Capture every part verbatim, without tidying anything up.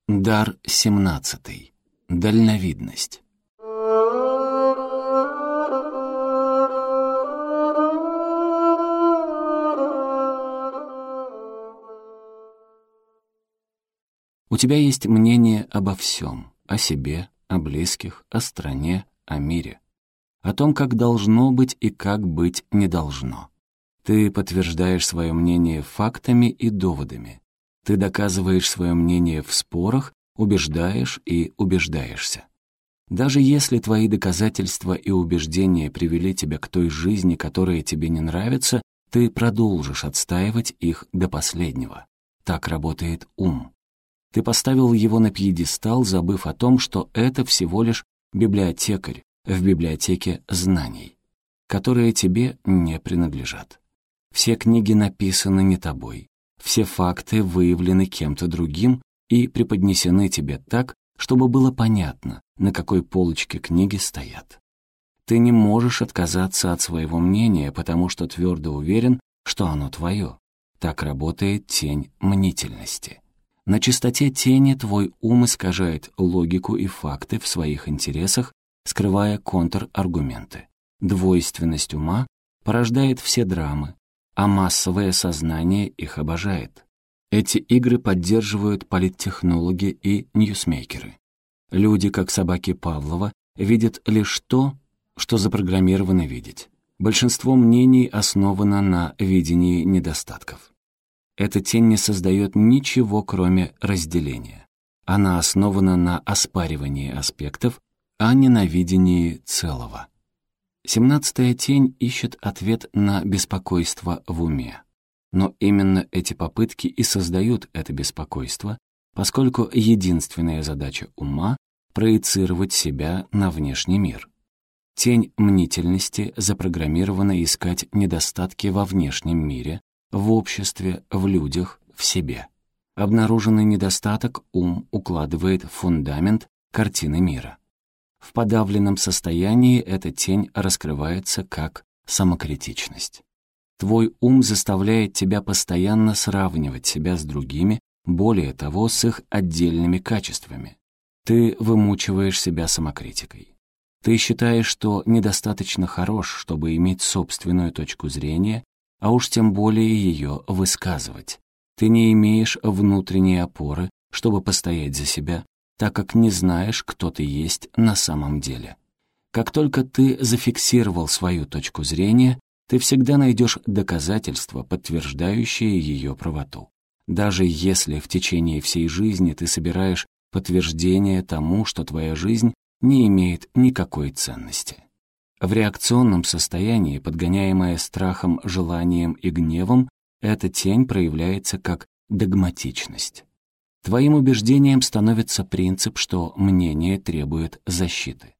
Дар семнадцатый. Дальновидность. У тебя есть мнение обо всем, о себе, о близких, о стране, о мире, о том, как должно быть и как быть не должно. Ты подтверждаешь свое мнение фактами и доводами. Ты доказываешь свое мнение в спорах, убеждаешь и убеждаешься. Даже если твои доказательства и убеждения привели тебя к той жизни, которая тебе не нравится, ты продолжишь отстаивать их до последнего. Так работает ум. Ты поставил его на пьедестал, забыв о том, что это всего лишь библиотекарь в библиотеке знаний, которые тебе не принадлежат. Все книги написаны не тобой, все факты выявлены кем-то другим и преподнесены тебе так, чтобы было понятно, на какой полочке книги стоят. Ты не можешь отказаться от своего мнения, потому что твердо уверен, что оно твое. Так работает тень мнительности. На чистоте тени твой ум искажает логику и факты в своих интересах, скрывая контраргументы. Двойственность ума порождает все драмы, а массовое сознание их обожает. Эти игры поддерживают политтехнологи и ньюсмейкеры. Люди, как собаки Павлова, видят лишь то, что запрограммированы видеть. Большинство мнений основано на видении недостатков. Эта тень не создает ничего, кроме разделения. Она основана на оспаривании аспектов, а не на видении целого. Семнадцатая тень ищет ответ на беспокойство в уме. Но именно эти попытки и создают это беспокойство, поскольку единственная задача ума — проецировать себя на внешний мир. Тень мнительности запрограммирована искать недостатки во внешнем мире, в обществе, в людях, в себе. Обнаруженный недостаток ум укладывает в фундамент картины мира. В подавленном состоянии эта тень раскрывается как самокритичность. Твой ум заставляет тебя постоянно сравнивать себя с другими, более того, с их отдельными качествами. Ты вымучиваешь себя самокритикой. Ты считаешь, что недостаточно хорош, чтобы иметь собственную точку зрения, а уж тем более ее высказывать. Ты не имеешь внутренней опоры, чтобы постоять за себя, так как не знаешь, кто ты есть на самом деле. Как только ты зафиксировал свою точку зрения, ты всегда найдешь доказательства, подтверждающие ее правоту. Даже если в течение всей жизни ты собираешь подтверждение тому, что твоя жизнь не имеет никакой ценности. В реакционном состоянии, подгоняемая страхом, желанием и гневом, эта тень проявляется как догматичность. Твоим убеждением становится принцип, что мнение требует защиты.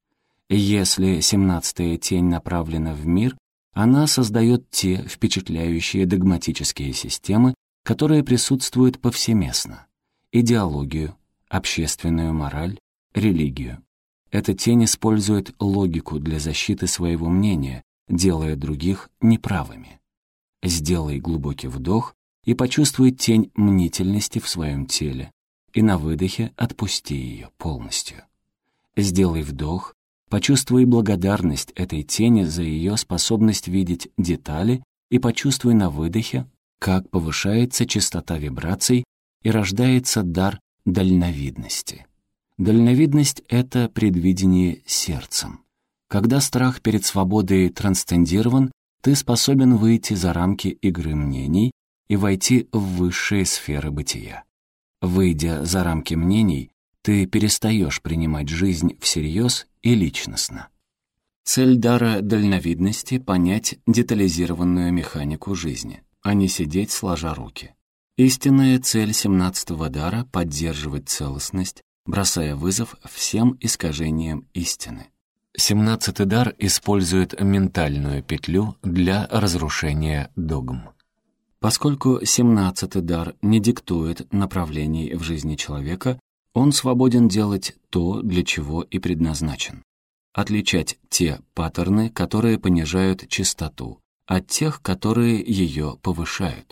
Если семнадцатая тень направлена в мир, она создает те впечатляющие догматические системы, которые присутствуют повсеместно: идеологию, общественную мораль, религию. Эта тень использует логику для защиты своего мнения, делая других неправыми. Сделай глубокий вдох и почувствуй тень мнительности в своем теле, и на выдохе отпусти ее полностью. Сделай вдох, почувствуй благодарность этой тени за ее способность видеть детали и почувствуй на выдохе, как повышается частота вибраций и рождается дар дальновидности. Дальновидность — это предвидение сердцем. Когда страх перед свободой трансцендирован, ты способен выйти за рамки игры мнений и войти в высшие сферы бытия. Выйдя за рамки мнений, ты перестаешь принимать жизнь всерьез и личностно. Цель дара дальновидности — понять детализированную механику жизни, а не сидеть сложа руки. Истинная цель семнадцатого дара — поддерживать целостность, бросая вызов всем искажениям истины. Семнадцатый дар использует ментальную петлю для разрушения догм. Поскольку семнадцатый дар не диктует направлений в жизни человека, он свободен делать то, для чего и предназначен. Отличать те паттерны, которые понижают чистоту, от тех, которые ее повышают.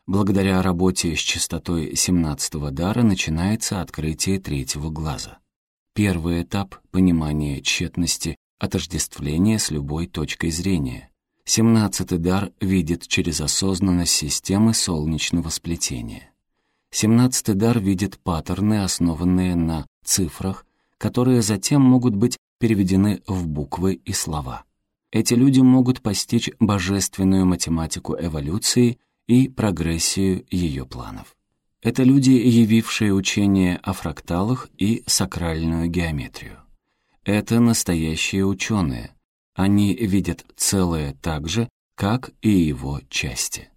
Благодаря работе с частотой семнадцатого дара начинается открытие третьего глаза. Первый этап — понимание тщетности, отождествления с любой точкой зрения. Семнадцатый дар видит через осознанность системы солнечного сплетения. Семнадцатый дар видит паттерны, основанные на цифрах, которые затем могут быть переведены в буквы и слова. Эти люди могут постичь божественную математику эволюции и прогрессию ее планов. Это люди, явившие учение о фракталах и сакральную геометрию. Это настоящие ученые. Они видят целое так же, как и его части.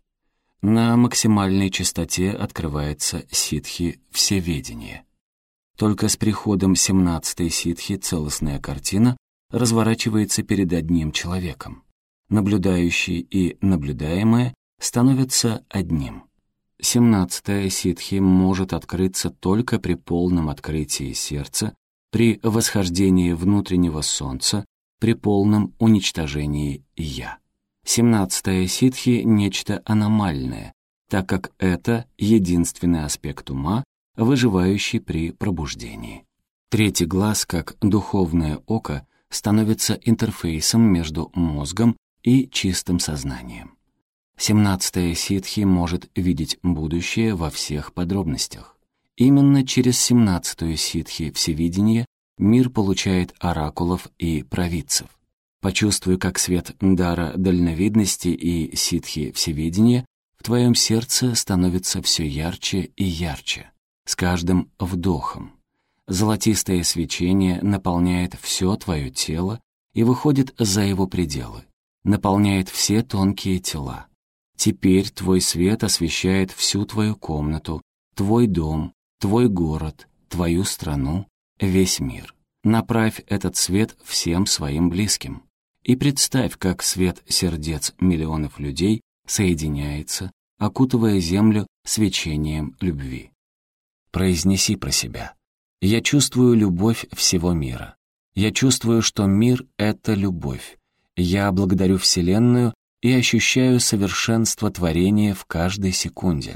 На максимальной частоте открывается ситхи всеведение. Только с приходом семнадцатой ситхи целостная картина разворачивается перед одним человеком. Наблюдающий и наблюдаемое становятся одним. Семнадцатая ситхи может открыться только при полном открытии сердца, при восхождении внутреннего солнца, при полном уничтожении «я». Семнадцатая ситхи — нечто аномальное, так как это единственный аспект ума, выживающий при пробуждении. Третий глаз, как духовное око, становится интерфейсом между мозгом и чистым сознанием. Семнадцатая ситхи может видеть будущее во всех подробностях. Именно через семнадцатую ситхи всевидения мир получает оракулов и провидцев. Почувствуй, как свет дара дальновидности и ситхи всевидения в твоем сердце становится все ярче и ярче, с каждым вдохом. Золотистое свечение наполняет все твое тело и выходит за его пределы, наполняет все тонкие тела. Теперь твой свет освещает всю твою комнату, твой дом, твой город, твою страну, весь мир. Направь этот свет всем своим близким. И представь, как свет сердец миллионов людей соединяется, окутывая землю свечением любви. Произнеси про себя. Я чувствую любовь всего мира. Я чувствую, что мир — это любовь. Я благодарю Вселенную и ощущаю совершенство творения в каждой секунде.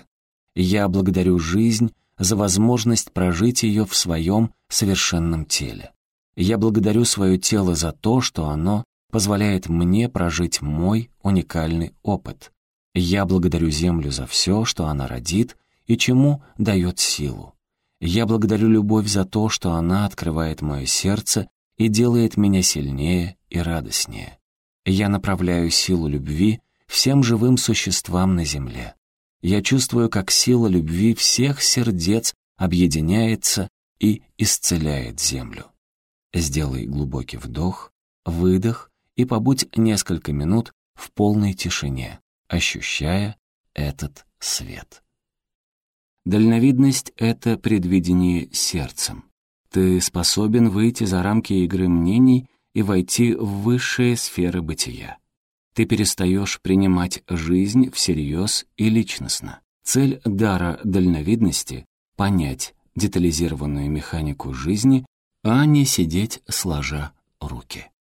Я благодарю жизнь за возможность прожить ее в своем совершенном теле. Я благодарю свое тело за то, что оно позволяет мне прожить мой уникальный опыт. Я благодарю Землю за все, что она родит и чему дает силу. Я благодарю любовь за то, что она открывает мое сердце и делает меня сильнее и радостнее. Я направляю силу любви всем живым существам на земле. Я чувствую, как сила любви всех сердец объединяется и исцеляет землю. Сделай глубокий вдох, выдох и побудь несколько минут в полной тишине, ощущая этот свет. Дальновидность — это предвидение сердцем. Ты способен выйти за рамки игры мнений и войти в высшие сферы бытия. Ты перестаешь принимать жизнь всерьез и личностно. Цель дара дальновидности — понять детализированную механику жизни, а не сидеть сложа руки.